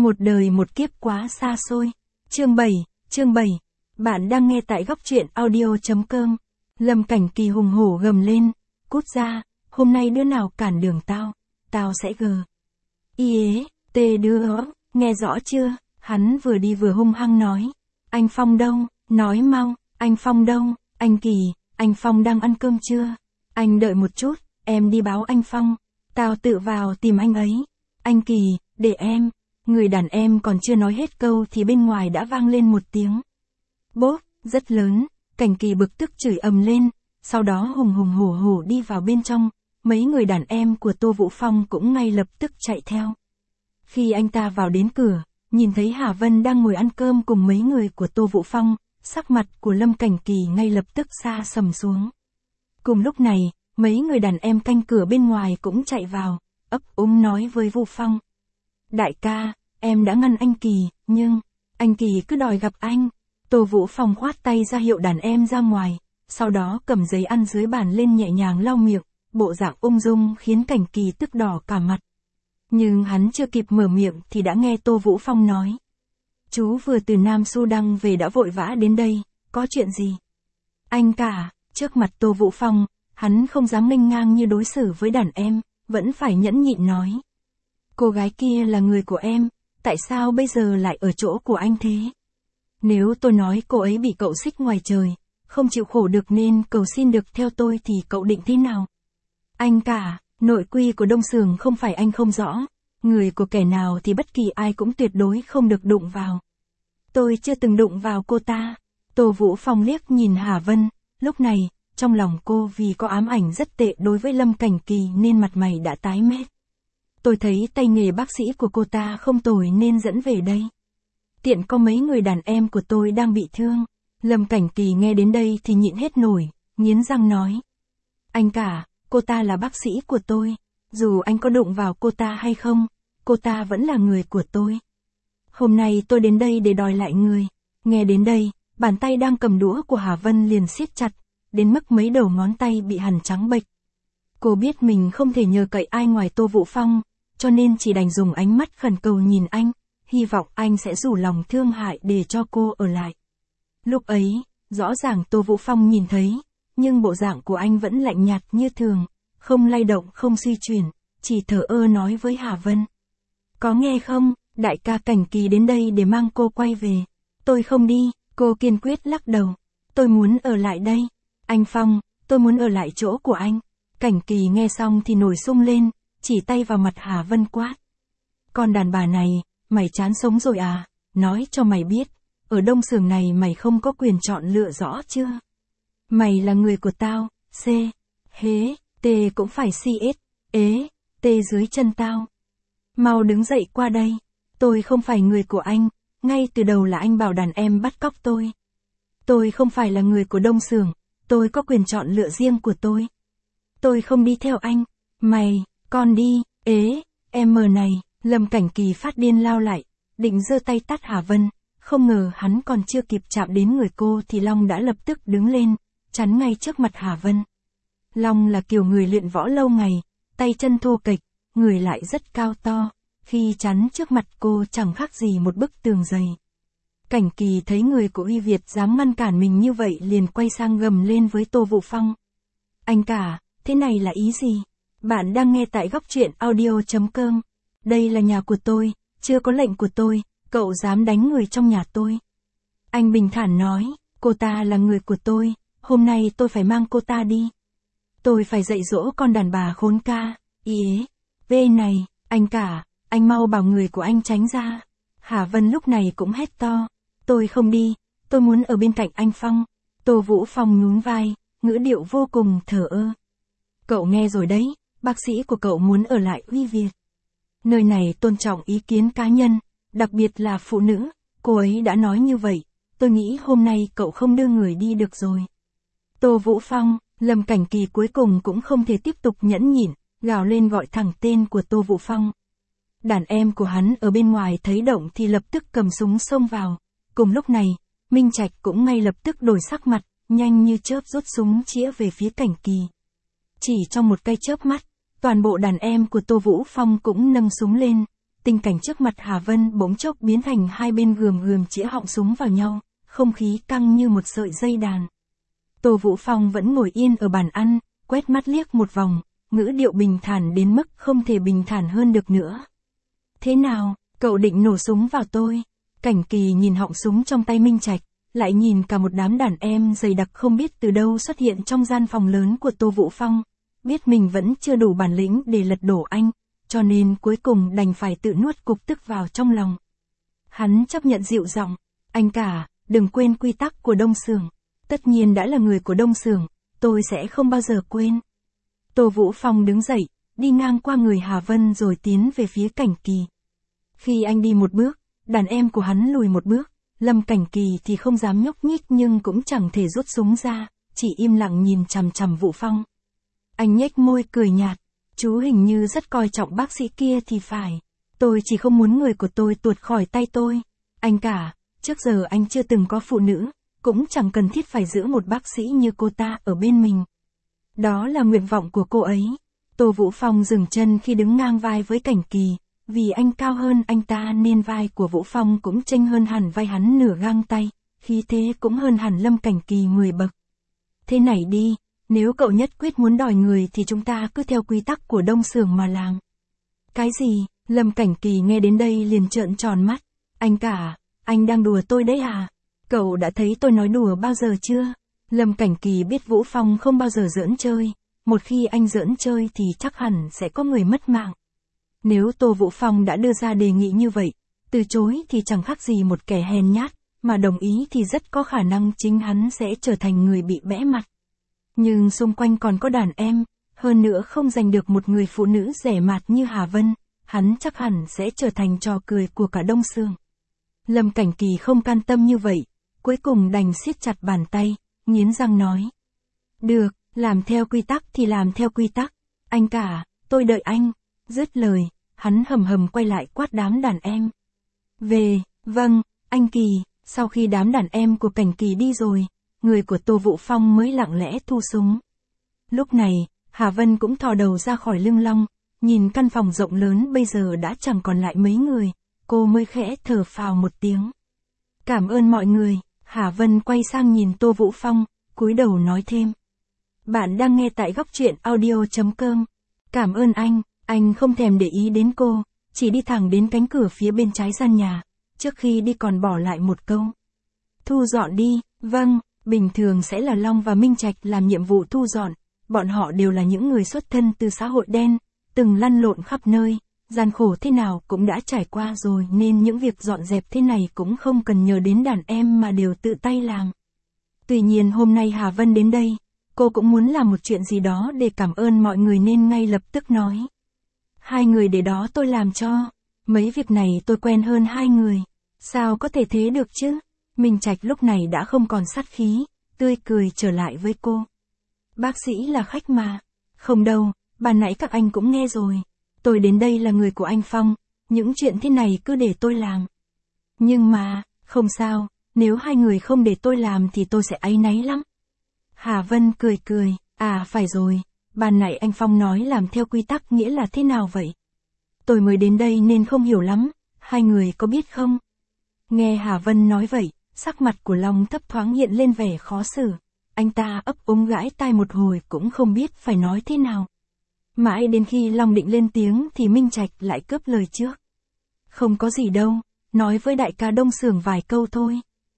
Một đời một kiếp quá xa xôi. Chương 7. Bạn đang nghe tại góc truyện audio.com. Lâm Cảnh Kỳ hùng hổ gầm lên, cút ra, hôm nay đứa nào cản đường tao sẽ nghe rõ chưa? Hắn vừa đi vừa hung hăng nói. Anh Phong đâu, nói mau, anh Phong đâu, anh Kỳ, anh Phong đang ăn cơm chưa? Anh đợi một chút, em đi báo anh Phong, tao tự vào tìm anh ấy. Anh Kỳ, để em. Người đàn em còn chưa nói hết câu thì bên ngoài đã vang lên một tiếng bốp, rất lớn. Cảnh Kỳ bực tức chửi ầm lên, sau đó hùng hổ đi vào bên trong. Mấy người đàn em của Tô Vũ Phong cũng ngay lập tức chạy theo. Khi anh ta vào đến cửa, nhìn thấy Hà Vân đang ngồi ăn cơm cùng mấy người của Tô Vũ Phong, sắc mặt của Lâm Cảnh Kỳ ngay lập tức sa sầm xuống. Cùng lúc này, mấy người đàn em canh cửa bên ngoài cũng chạy vào, ấp úng nói với Vũ Phong. Đại ca, em đã ngăn anh Kỳ, nhưng anh Kỳ cứ đòi gặp anh. Tô Vũ Phong khoát tay ra hiệu đàn em ra ngoài, sau đó cầm giấy ăn dưới bàn lên nhẹ nhàng lau miệng, bộ dạng ung dung khiến Cảnh Kỳ tức đỏ cả mặt. Nhưng hắn chưa kịp mở miệng thì đã nghe Tô Vũ Phong nói. Chú vừa từ Nam Sudan về đã vội vã đến đây, có chuyện gì? Anh cả, trước mặt Tô Vũ Phong, hắn không dám nghênh ngang như đối xử với đàn em, vẫn phải nhẫn nhịn nói. Cô gái kia là người của em, tại sao bây giờ lại ở chỗ của anh thế? Nếu tôi nói cô ấy bị cậu xích ngoài trời, không chịu khổ được nên cầu xin được theo tôi thì cậu định thế nào? Anh cả, nội quy của Đông Sường không phải anh không rõ, người của kẻ nào thì bất kỳ ai cũng tuyệt đối không được đụng vào. Tôi chưa từng đụng vào cô ta. Tô Vũ Phong liếc nhìn Hà Vân, lúc này, trong lòng cô vì có ám ảnh rất tệ đối với Lâm Cảnh Kỳ nên mặt mày đã tái mét. Tôi thấy tay nghề bác sĩ của cô ta không tồi nên dẫn về đây. Tiện có mấy người đàn em của tôi đang bị thương. Lâm Cảnh Kỳ nghe đến đây thì nhịn hết nổi, nghiến răng nói. Anh cả, cô ta là bác sĩ của tôi. Dù anh có đụng vào cô ta hay không, cô ta vẫn là người của tôi. Hôm nay tôi đến đây để đòi lại người. Nghe đến đây, bàn tay đang cầm đũa của Hà Vân liền siết chặt, đến mức mấy đầu ngón tay bị hằn trắng bệch. Cô biết mình không thể nhờ cậy ai ngoài Tô Vũ Phong, cho nên chỉ đành dùng ánh mắt khẩn cầu nhìn anh, hy vọng anh sẽ rủ lòng thương hại để cho cô ở lại. Lúc ấy, rõ ràng Tô Vũ Phong nhìn thấy, nhưng bộ dạng của anh vẫn lạnh nhạt như thường, không lay động không suy chuyển, chỉ thở ơ nói với Hà Vân. Có nghe không, đại ca Cảnh Kỳ đến đây để mang cô quay về. Tôi không đi, cô kiên quyết lắc đầu. Tôi muốn ở lại đây. Anh Phong, tôi muốn ở lại chỗ của anh. Cảnh Kỳ nghe xong thì nổi sung lên, chỉ tay vào mặt Hà Vân quát. Con đàn bà này, mày chán sống rồi à? Nói cho mày biết, ở Đông Sường này mày không có quyền chọn lựa rõ chưa? Mày là người của tao, T cũng phải T dưới chân tao. Mau đứng dậy qua đây, tôi không phải người của anh, ngay từ đầu là anh bảo đàn em bắt cóc tôi. Tôi không phải là người của Đông Sường, tôi có quyền chọn lựa riêng của tôi. Tôi không đi theo anh, mày, con đi, em này. Lâm Cảnh Kỳ phát điên lao lại, định giơ tay tát Hà Vân, không ngờ hắn còn chưa kịp chạm đến người cô thì Long đã lập tức đứng lên, chắn ngay trước mặt Hà Vân. Long là kiểu người luyện võ lâu ngày, tay chân thô kệch, người lại rất cao to, khi chắn trước mặt cô chẳng khác gì một bức tường dày. Cảnh Kỳ thấy người của Uy Việt dám ngăn cản mình như vậy liền quay sang gầm lên với Tô Vũ Phong. Anh cả, thế này là ý gì? Bạn đang nghe tại góc truyện audio.com. Đây là nhà của tôi, chưa có lệnh của tôi, cậu dám đánh người trong nhà tôi. Anh bình thản nói, cô ta là người của tôi, hôm nay tôi phải mang cô ta đi. Tôi phải dạy dỗ con đàn bà khốn ca, này, anh cả, anh mau bảo người của anh tránh ra. Hà Vân lúc này cũng hét to, tôi không đi, tôi muốn ở bên cạnh anh Phong. Tô Vũ Phong nhún vai, ngữ điệu vô cùng thờ ơ. Cậu nghe rồi đấy, bác sĩ của cậu muốn ở lại Uy Việt. Nơi này tôn trọng ý kiến cá nhân, đặc biệt là phụ nữ, cô ấy đã nói như vậy, tôi nghĩ hôm nay cậu không đưa người đi được rồi. Tô Vũ Phong, Lâm Cảnh Kỳ cuối cùng cũng không thể tiếp tục nhẫn nhịn, gào lên gọi thẳng tên của Tô Vũ Phong. Đàn em của hắn ở bên ngoài thấy động thì lập tức cầm súng xông vào. Cùng lúc này, Minh Trạch cũng ngay lập tức đổi sắc mặt, nhanh như chớp rút súng chĩa về phía Cảnh Kỳ. Chỉ trong một cái chớp mắt, toàn bộ đàn em của Tô Vũ Phong cũng nâng súng lên, Tình cảnh trước mặt Hà Vân bỗng chốc biến thành hai bên gườm chĩa họng súng vào nhau, không khí căng như một sợi dây đàn. Tô Vũ Phong vẫn ngồi yên ở bàn ăn, quét mắt liếc một vòng, ngữ điệu bình thản đến mức không thể bình thản hơn được nữa. Thế nào, cậu định nổ súng vào tôi? Cảnh Kỳ nhìn họng súng trong tay Minh Trạch, lại nhìn cả một đám đàn em dày đặc không biết từ đâu xuất hiện trong gian phòng lớn của Tô Vũ Phong, biết mình vẫn chưa đủ bản lĩnh để lật đổ anh, cho nên cuối cùng đành phải tự nuốt cục tức vào trong lòng. Hắn chấp nhận dịu giọng, anh cả, đừng quên quy tắc của Đông Xưởng. Tất nhiên đã là người của Đông Xưởng, tôi sẽ không bao giờ quên. Tô Vũ Phong đứng dậy, đi ngang qua người Hà Vân rồi tiến về phía Cảnh Kỳ. Khi anh đi một bước, đàn em của hắn lùi một bước, Lâm Cảnh Kỳ thì không dám nhúc nhích nhưng cũng chẳng thể rút súng ra, chỉ im lặng nhìn chằm chằm Vũ Phong. Anh nhếch môi cười nhạt, chú hình như rất coi trọng bác sĩ kia thì phải. Tôi chỉ không muốn người của tôi tuột khỏi tay tôi. Anh cả, trước giờ anh chưa từng có phụ nữ, cũng chẳng cần thiết phải giữ một bác sĩ như cô ta ở bên mình. Đó là nguyện vọng của cô ấy. Tô Vũ Phong dừng chân khi đứng ngang vai với Cảnh Kỳ, vì anh cao hơn anh ta nên vai của Vũ Phong cũng chênh hơn hẳn vai hắn nửa gang tay, khí thế cũng hơn hẳn Lâm Cảnh Kỳ 10 bậc. Thế này đi, nếu cậu nhất quyết muốn đòi người thì chúng ta cứ theo quy tắc của Đông Xưởng mà làm. Cái gì? Lâm Cảnh Kỳ nghe đến đây liền trợn tròn mắt. Anh cả, anh đang đùa tôi đấy à? Cậu đã thấy tôi nói đùa bao giờ chưa? Lâm Cảnh Kỳ biết Vũ Phong không bao giờ giỡn chơi, một khi anh giỡn chơi thì chắc hẳn sẽ có người mất mạng. Nếu Tô Vũ Phong đã đưa ra đề nghị như vậy, từ chối thì chẳng khác gì một kẻ hèn nhát, mà đồng ý thì rất có khả năng chính hắn sẽ trở thành người bị bẽ mặt. Nhưng xung quanh còn có đàn em, hơn nữa không giành được một người phụ nữ rẻ mạt như Hà Vân, hắn chắc hẳn sẽ trở thành trò cười của cả Đông Xưởng. Lâm Cảnh Kỳ không can tâm như vậy, cuối cùng đành siết chặt bàn tay, nghiến răng nói. Được, làm theo quy tắc thì làm theo quy tắc, anh cả, tôi đợi anh. Dứt lời, hắn hầm hầm quay lại quát đám đàn em. Vâng, anh Kỳ. Sau khi đám đàn em của Cảnh Kỳ đi rồi, người của Tô Vũ Phong mới lặng lẽ thu súng. Lúc này, Hà Vân cũng thò đầu ra khỏi lưng long, nhìn căn phòng rộng lớn bây giờ đã chẳng còn lại mấy người, cô mới khẽ thở phào một tiếng. Cảm ơn mọi người. Hà Vân quay sang nhìn Tô Vũ Phong, cúi đầu nói thêm. Bạn đang nghe tại góc truyện audio.com. Cảm ơn anh không thèm để ý đến cô, chỉ đi thẳng đến cánh cửa phía bên trái gian nhà, trước khi đi còn bỏ lại một câu. Thu dọn đi. Vâng, bình thường sẽ là Long và Minh Trạch làm nhiệm vụ thu dọn, bọn họ đều là những người xuất thân từ xã hội đen, từng lăn lộn khắp nơi, gian khổ thế nào cũng đã trải qua rồi nên những việc dọn dẹp thế này cũng không cần nhờ đến đàn em mà đều tự tay làm. Tuy nhiên hôm nay Hà Vân đến đây, cô cũng muốn làm một chuyện gì đó để cảm ơn mọi người nên ngay lập tức nói. Hai người để đó tôi làm cho, mấy việc này tôi quen hơn hai người, sao có thể thế được chứ? Minh Trạch lúc này đã không còn sát khí, tươi cười trở lại với cô. Bác sĩ là khách mà. Không đâu, ban nãy các anh cũng nghe rồi. Tôi đến đây là người của anh Phong, những chuyện thế này cứ để tôi làm. Nhưng mà, không sao, nếu hai người không để tôi làm thì tôi sẽ áy náy lắm. Hà Vân cười, à phải rồi, ban nãy anh Phong nói làm theo quy tắc nghĩa là thế nào vậy? Tôi mới đến đây nên không hiểu lắm, hai người có biết không? Nghe Hà Vân nói vậy, sắc mặt của Long thấp thoáng hiện lên vẻ khó xử. Anh ta ấp úng gãi tai một hồi cũng không biết phải nói thế nào. Mãi đến khi Long định lên tiếng thì Minh Trạch lại cướp lời trước. Không có gì đâu, nói với đại ca Đông Xưởng vài câu thôi.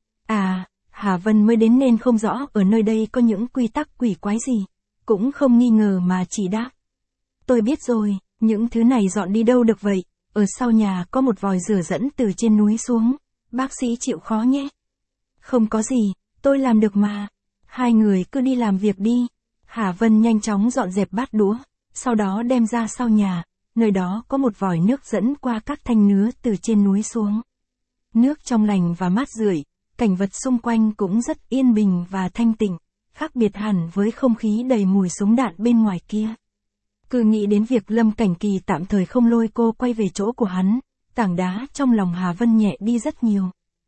À, Hà Vân mới đến nên không rõ ở nơi đây có những quy tắc quỷ quái gì, cũng không nghi ngờ mà chỉ đáp. Tôi biết rồi, những thứ này dọn đi đâu được vậy, ở sau nhà có một vòi rửa dẫn từ trên núi xuống, bác sĩ chịu khó nhé. Không có gì, tôi làm được mà, hai người cứ đi làm việc đi. Hà Vân nhanh chóng dọn dẹp bát đũa, sau đó đem ra sau nhà, nơi đó có một vòi nước dẫn qua các thanh nứa từ trên núi xuống. Nước trong lành và mát rượi, cảnh vật xung quanh cũng rất yên bình và thanh tịnh, khác biệt hẳn với không khí đầy mùi súng đạn bên ngoài kia. Cứ nghĩ đến việc Lâm Cảnh Kỳ tạm thời không lôi cô quay về chỗ của hắn, tảng đá trong lòng Hà Vân nhẹ đi rất nhiều.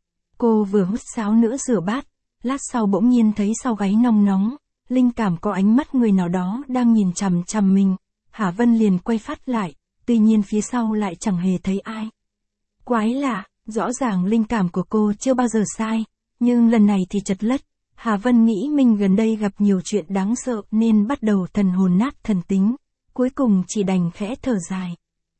Cô vừa hút sáo nữa rửa bát, lát sau bỗng nhiên thấy sau gáy nóng nóng, linh cảm có ánh mắt người nào đó đang nhìn chằm chằm mình. Hà Vân liền quay phát lại, tuy nhiên phía sau lại chẳng hề thấy ai. Quái lạ, rõ ràng linh cảm của cô chưa bao giờ sai, nhưng lần này thì chật lất. Hà Vân nghĩ mình gần đây gặp nhiều chuyện đáng sợ nên bắt đầu thần hồn nát thần tính, cuối cùng chỉ đành khẽ thở dài.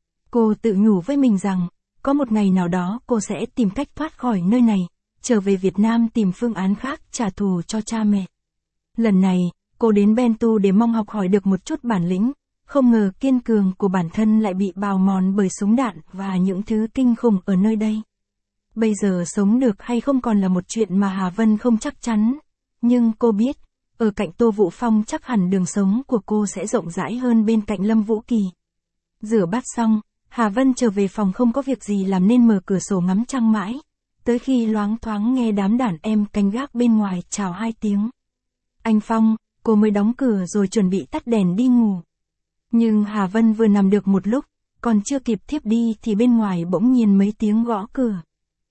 Cô tự nhủ với mình rằng, có một ngày nào đó cô sẽ tìm cách thoát khỏi nơi này, trở về Việt Nam tìm phương án khác trả thù cho cha mẹ. Lần này, cô đến Bentu để mong học hỏi được một chút bản lĩnh, không ngờ kiên cường của bản thân lại bị bào mòn bởi súng đạn và những thứ kinh khủng ở nơi đây. Bây giờ sống được hay không còn là một chuyện mà Hà Vân không chắc chắn, nhưng cô biết, ở cạnh Tô Vũ Phong chắc hẳn đường sống của cô sẽ rộng rãi hơn bên cạnh Lâm Vũ Kỳ. Rửa bát xong, Hà Vân trở về phòng không có việc gì làm nên mở cửa sổ ngắm trăng mãi, tới khi loáng thoáng nghe đám đàn em canh gác bên ngoài chào 2 tiếng. Anh Phong, cô mới đóng cửa rồi chuẩn bị tắt đèn đi ngủ. Nhưng Hà Vân vừa nằm được một lúc, còn chưa kịp thiếp đi thì bên ngoài bỗng nhiên mấy tiếng gõ cửa.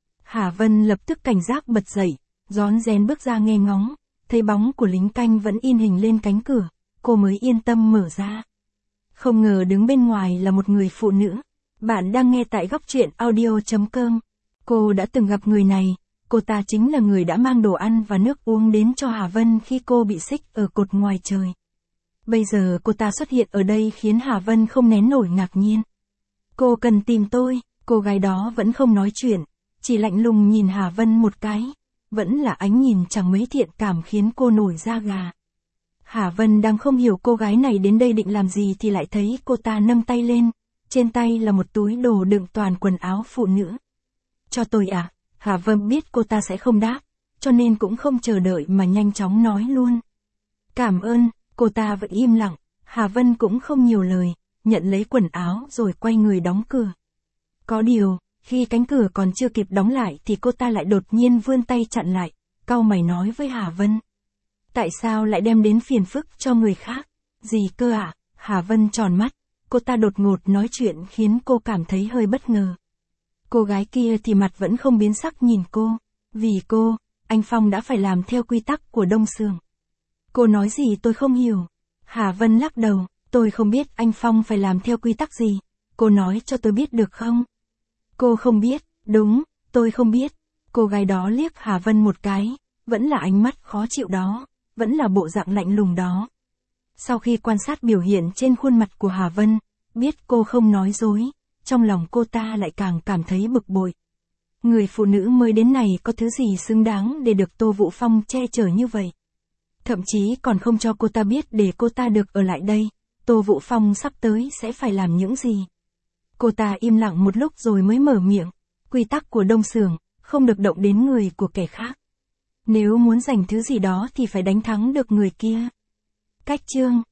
Hà Vân lập tức cảnh giác bật dậy, rón rén bước ra nghe ngóng, thấy bóng của lính canh vẫn in hình lên cánh cửa, cô mới yên tâm mở ra. Không ngờ đứng bên ngoài là một người phụ nữ. Bạn đang nghe tại Góc Truyện Audio.com. Cô đã từng gặp người này, cô ta chính là người đã mang đồ ăn và nước uống đến cho Hà Vân khi cô bị xích ở cột ngoài trời. Bây giờ cô ta xuất hiện ở đây khiến Hà Vân không nén nổi ngạc nhiên. Cô cần tìm tôi, cô gái đó vẫn không nói chuyện, chỉ lạnh lùng nhìn Hà Vân một cái, vẫn là ánh nhìn chẳng mấy thiện cảm khiến cô nổi da gà. Hà Vân đang không hiểu cô gái này đến đây định làm gì thì lại thấy cô ta nâng tay lên, trên tay là một túi đồ đựng toàn quần áo phụ nữ. Cho tôi à? Hà Vân biết cô ta sẽ không đáp, cho nên cũng không chờ đợi mà nhanh chóng nói luôn. Cảm ơn, cô ta vẫn im lặng, Hà Vân cũng không nhiều lời, nhận lấy quần áo rồi quay người đóng cửa. Có điều, khi cánh cửa còn chưa kịp đóng lại thì cô ta lại đột nhiên vươn tay chặn lại, cau mày nói với Hà Vân. Tại sao lại đem đến phiền phức cho người khác? Gì cơ ạ? Hà Vân tròn mắt, cô ta đột ngột nói chuyện khiến cô cảm thấy hơi bất ngờ. Cô gái kia thì mặt vẫn không biến sắc nhìn cô, vì cô, anh Phong đã phải làm theo quy tắc của Đông Xưởng. Cô nói gì tôi không hiểu. Hà Vân lắc đầu, tôi không biết anh Phong phải làm theo quy tắc gì, cô nói cho tôi biết được không? Cô không biết, đúng, tôi không biết. Cô gái đó liếc Hà Vân một cái, vẫn là ánh mắt khó chịu đó, vẫn là bộ dạng lạnh lùng đó. Sau khi quan sát biểu hiện trên khuôn mặt của Hà Vân, biết cô không nói dối, trong lòng cô ta lại càng cảm thấy bực bội. Người phụ nữ mới đến này có thứ gì xứng đáng để được Tô Vũ Phong che chở như vậy? Thậm chí còn không cho cô ta biết để cô ta được ở lại đây, Tô Vũ Phong sắp tới sẽ phải làm những gì. Cô ta im lặng một lúc rồi mới mở miệng, quy tắc của Đông Xưởng, không được động đến người của kẻ khác. Nếu muốn giành thứ gì đó thì phải đánh thắng được người kia. Cách chương